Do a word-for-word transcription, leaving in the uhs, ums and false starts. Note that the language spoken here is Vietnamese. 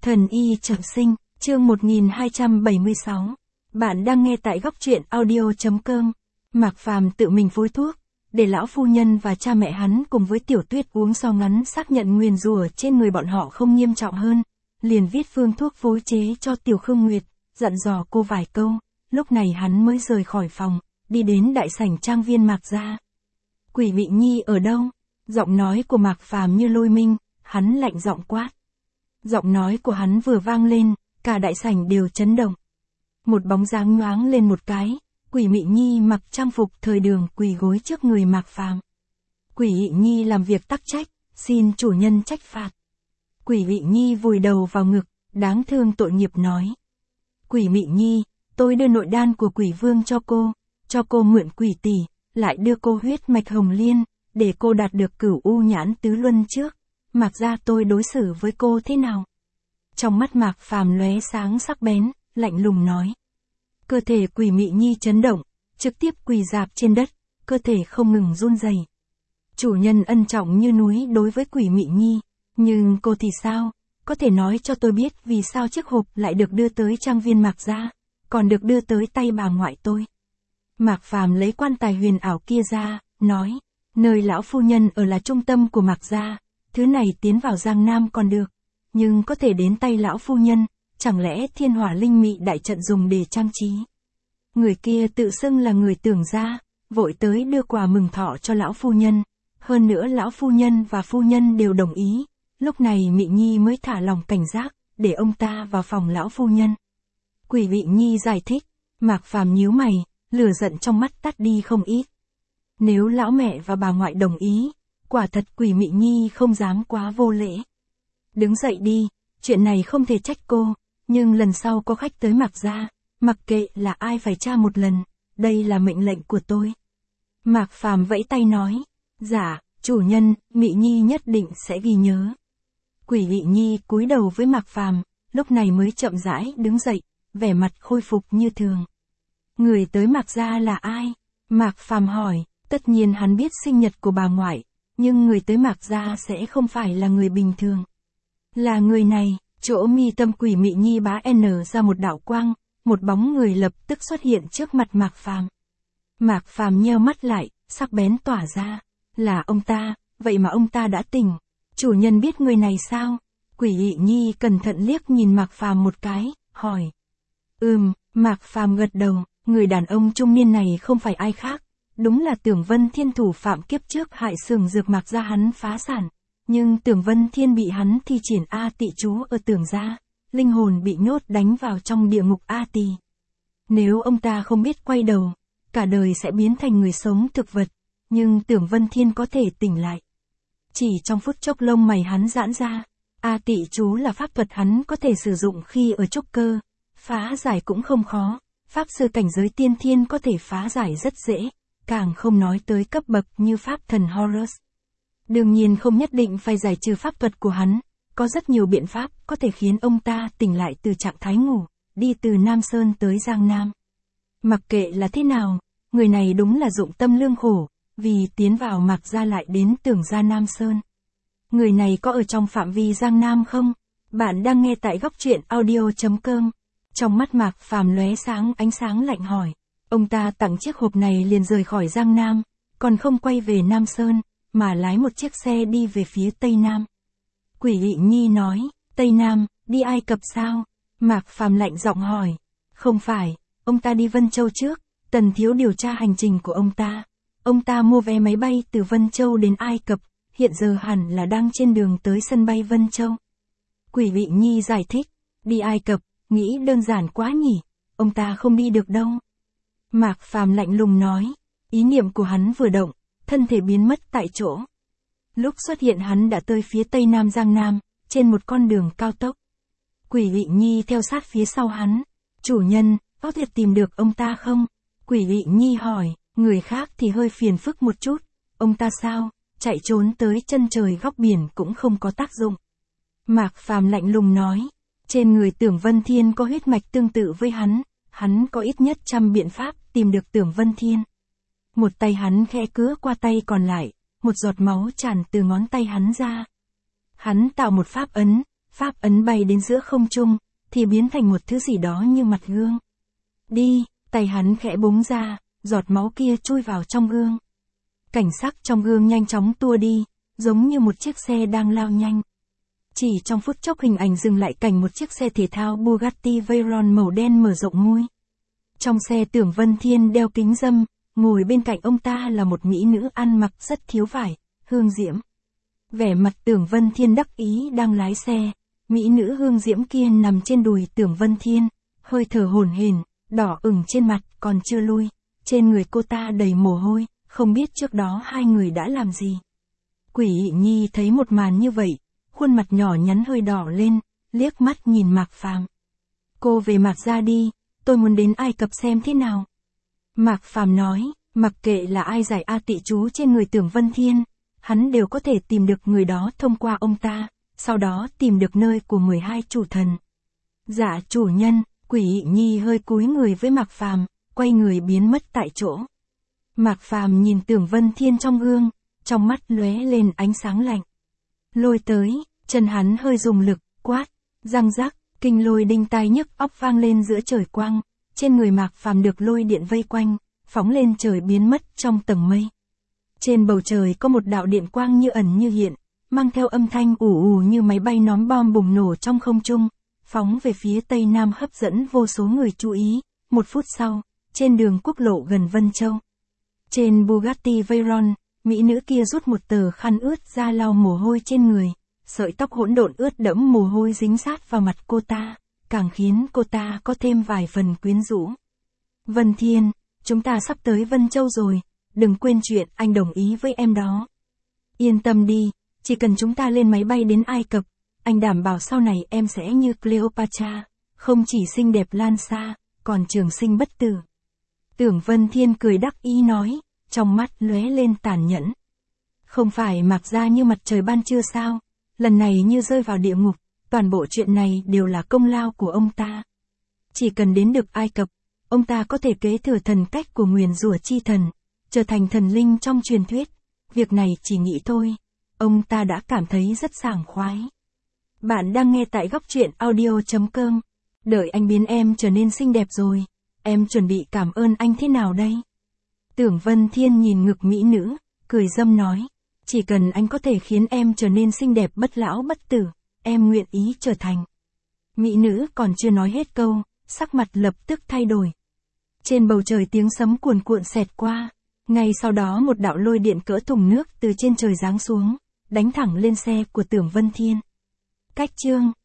Thần y trọng sinh, chương một nghìn hai trăm bảy mươi sáu. Bạn đang nghe tại góc truyện audio chấm com. Mạc Phàm tự mình phối thuốc, để lão phu nhân và cha mẹ hắn cùng với Tiểu Tuyết uống so ngắn xác nhận nguyền rủa trên người bọn họ không nghiêm trọng hơn, liền viết phương thuốc phối chế cho Tiểu Khương Nguyệt, dặn dò cô vài câu, lúc này hắn mới rời khỏi phòng, đi đến đại sảnh trang viên Mạc gia. Quỷ Mị Nhi ở đâu? Giọng nói của Mạc Phàm như lôi minh, hắn lạnh giọng quát. Giọng nói của hắn vừa vang lên, cả đại sảnh đều chấn động. Một bóng dáng nhoáng lên một cái, Quỷ Mị Nhi mặc trang phục thời đường quỳ gối trước người Mạc Phàm. Quỷ Mị Nhi làm việc tắc trách, xin chủ nhân trách phạt. Quỷ Mị Nhi vùi đầu vào ngực, đáng thương tội nghiệp nói. Quỷ Mị Nhi, tôi đưa nội đan của Quỷ Vương cho cô, cho cô mượn quỷ tỷ, lại đưa cô huyết mạch hồng liên, để cô đạt được cửu u nhãn tứ luân trước. Mạc gia tôi đối xử với cô thế nào? Trong mắt Mạc Phàm lóe sáng sắc bén, lạnh lùng nói. Cơ thể Quỷ Mị Nhi chấn động, trực tiếp quỳ rạp trên đất, cơ thể không ngừng run rẩy. Chủ nhân ân trọng như núi đối với Quỷ Mị Nhi, nhưng cô thì sao? Có thể nói cho tôi biết vì sao chiếc hộp lại được đưa tới trang viên Mạc gia, còn được đưa tới tay bà ngoại tôi. Mạc Phàm lấy quan tài huyền ảo kia ra, nói, nơi lão phu nhân ở là trung tâm của Mạc gia. Thứ này tiến vào Giang Nam còn được, nhưng có thể đến tay lão phu nhân, chẳng lẽ thiên hỏa linh mị đại trận dùng để trang trí. Người kia tự xưng là người Tưởng gia, vội tới đưa quà mừng thọ cho lão phu nhân, hơn nữa lão phu nhân và phu nhân đều đồng ý, lúc này Mị Nhi mới thả lòng cảnh giác, để ông ta vào phòng lão phu nhân. Quỷ Mị Nhi giải thích, Mạc Phàm nhíu mày, lửa giận trong mắt tắt đi không ít. Nếu lão mẹ và bà ngoại đồng ý, quả thật Quỷ Mị Nhi không dám quá vô lễ. Đứng dậy đi, chuyện này không thể trách cô, nhưng lần sau có khách tới Mạc gia, mặc kệ là ai phải tra một lần, đây là mệnh lệnh của tôi. Mạc Phàm vẫy tay nói, dạ, chủ nhân, Mị Nhi nhất định sẽ ghi nhớ. Quỷ Mị Nhi cúi đầu với Mạc Phàm, lúc này mới chậm rãi đứng dậy, vẻ mặt khôi phục như thường. Người tới Mạc gia là ai? Mạc Phàm hỏi, tất nhiên hắn biết sinh nhật của bà ngoại. Nhưng người tới Mạc gia sẽ không phải là người bình thường. Là người này, chỗ mi tâm Quỷ Mị Nhi bá n ra một đạo quang, một bóng người lập tức xuất hiện trước mặt Mạc Phàm. Mạc Phàm nheo mắt lại, sắc bén tỏa ra. Là ông ta, vậy mà ông ta đã tỉnh. Chủ nhân biết người này sao? Quỷ Mị Nhi cẩn thận liếc nhìn Mạc Phàm một cái, hỏi. Ừm, Mạc Phàm gật đầu, người đàn ông trung niên này không phải ai khác. Đúng là Tưởng Vân Thiên thủ phạm kiếp trước hại xưởng dược Mạc gia hắn phá sản, nhưng Tưởng Vân Thiên bị hắn thi triển A Tị chú ở Tưởng gia, linh hồn bị nhốt đánh vào trong địa ngục A Tỳ. Nếu ông ta không biết quay đầu, cả đời sẽ biến thành người sống thực vật, nhưng Tưởng Vân Thiên có thể tỉnh lại. Chỉ trong phút chốc lông mày hắn giãn ra, A Tị chú là pháp thuật hắn có thể sử dụng khi ở trúc cơ, phá giải cũng không khó, pháp sư cảnh giới tiên thiên có thể phá giải rất dễ. Càng không nói tới cấp bậc như pháp thần Horus. Đương nhiên không nhất định phải giải trừ pháp thuật của hắn, có rất nhiều biện pháp có thể khiến ông ta tỉnh lại từ trạng thái ngủ, đi từ Nam Sơn tới Giang Nam. Mặc kệ là thế nào, người này đúng là dụng tâm lương khổ, vì tiến vào Mạc gia lại đến Tưởng gia Nam Sơn. Người này có ở trong phạm vi Giang Nam không? Bạn đang nghe tại góc truyện audio chấm com. Trong mắt Mạc Phàm lóe sáng ánh sáng lạnh hỏi. Ông ta tặng chiếc hộp này liền rời khỏi Giang Nam, còn không quay về Nam Sơn, mà lái một chiếc xe đi về phía Tây Nam. Quỷ Mị Nhi nói, Tây Nam, đi Ai Cập sao? Mạc Phàm lạnh giọng hỏi, không phải, ông ta đi Vân Châu trước, Tần thiếu điều tra hành trình của ông ta. Ông ta mua vé máy bay từ Vân Châu đến Ai Cập, hiện giờ hẳn là đang trên đường tới sân bay Vân Châu. Quỷ Mị Nhi giải thích, đi Ai Cập, nghĩ đơn giản quá nhỉ, ông ta không đi được đâu. Mạc Phàm lạnh lùng nói, ý niệm của hắn vừa động, thân thể biến mất tại chỗ. Lúc xuất hiện hắn đã tới phía Tây Nam Giang Nam, trên một con đường cao tốc. Quỷ Mị Nhi theo sát phía sau hắn, chủ nhân, có thể tìm được ông ta không? Quỷ Mị Nhi hỏi, người khác thì hơi phiền phức một chút, ông ta sao, chạy trốn tới chân trời góc biển cũng không có tác dụng. Mạc Phàm lạnh lùng nói, trên người Tưởng Vân Thiên có huyết mạch tương tự với hắn. Hắn có ít nhất trăm biện pháp tìm được Tưởng Vân Thiên. Một tay hắn khẽ cứa qua tay còn lại, một giọt máu tràn từ ngón tay hắn ra. Hắn tạo một pháp ấn, pháp ấn bay đến giữa không trung, thì biến thành một thứ gì đó như mặt gương. Đi, tay hắn khẽ búng ra, giọt máu kia chui vào trong gương. Cảnh sắc trong gương nhanh chóng tua đi, giống như một chiếc xe đang lao nhanh. Chỉ trong phút chốc hình ảnh dừng lại cảnh một chiếc xe thể thao Bugatti Veyron màu đen mở rộng mui. Trong xe Tưởng Vân Thiên đeo kính râm, ngồi bên cạnh ông ta là một mỹ nữ ăn mặc rất thiếu vải, Hương Diễm. Vẻ mặt Tưởng Vân Thiên đắc ý đang lái xe, mỹ nữ Hương Diễm kia nằm trên đùi Tưởng Vân Thiên, hơi thở hổn hển, đỏ ửng trên mặt còn chưa lui, trên người cô ta đầy mồ hôi, không biết trước đó hai người đã làm gì. Quỷ Ị Nhi thấy một màn như vậy, khuôn mặt nhỏ nhắn hơi đỏ lên, liếc mắt nhìn Mạc Phàm. Cô về Mạc gia đi, tôi muốn đến Ai Cập xem thế nào. Mạc Phàm nói, mặc kệ là ai giải A Tị chú trên người Tưởng Vân Thiên, hắn đều có thể tìm được người đó thông qua ông ta, sau đó tìm được nơi của mười hai chủ thần. Dạ chủ nhân, Quỷ Ị Nhi hơi cúi người với Mạc Phàm, quay người biến mất tại chỗ. Mạc Phàm nhìn Tưởng Vân Thiên trong gương, trong mắt lóe lên ánh sáng lạnh. Lôi tới, chân hắn hơi dùng lực, quát, răng rắc, kinh lôi đinh tai nhức óc vang lên giữa trời quang, trên người Mạc Phàm được lôi điện vây quanh, phóng lên trời biến mất trong tầng mây. Trên bầu trời có một đạo điện quang như ẩn như hiện, mang theo âm thanh ù ù như máy bay ném bom bùng nổ trong không trung, phóng về phía tây nam hấp dẫn vô số người chú ý. Một phút sau, trên đường quốc lộ gần Vân Châu, trên Bugatti Veyron, mỹ nữ kia rút một tờ khăn ướt ra lau mồ hôi trên người, sợi tóc hỗn độn ướt đẫm mồ hôi dính sát vào mặt cô ta, càng khiến cô ta có thêm vài phần quyến rũ. Vân Thiên, chúng ta sắp tới Vân Châu rồi, đừng quên chuyện anh đồng ý với em đó. Yên tâm đi, chỉ cần chúng ta lên máy bay đến Ai Cập, anh đảm bảo sau này em sẽ như Cleopatra, không chỉ xinh đẹp lan xa, còn trường sinh bất tử. Tưởng Vân Thiên cười đắc ý nói, trong mắt lóe lên tàn nhẫn. Không phải Mạc gia như mặt trời ban trưa sao, lần này như rơi vào địa ngục, toàn bộ chuyện này đều là công lao của ông ta. Chỉ cần đến được Ai Cập, ông ta có thể kế thừa thần cách của nguyền rủa chi thần, trở thành thần linh trong truyền thuyết. Việc này chỉ nghĩ thôi, ông ta đã cảm thấy rất sảng khoái. Bạn đang nghe tại góc truyện audio chấm com. Đợi anh biến em trở nên xinh đẹp rồi, em chuẩn bị cảm ơn anh thế nào đây? Tưởng Vân Thiên nhìn ngực mỹ nữ, cười dâm nói, chỉ cần anh có thể khiến em trở nên xinh đẹp bất lão bất tử, em nguyện ý trở thành. Mỹ nữ còn chưa nói hết câu, sắc mặt lập tức thay đổi. Trên bầu trời tiếng sấm cuồn cuộn xẹt qua, ngay sau đó một đạo lôi điện cỡ thùng nước từ trên trời giáng xuống, đánh thẳng lên xe của Tưởng Vân Thiên. Cách chương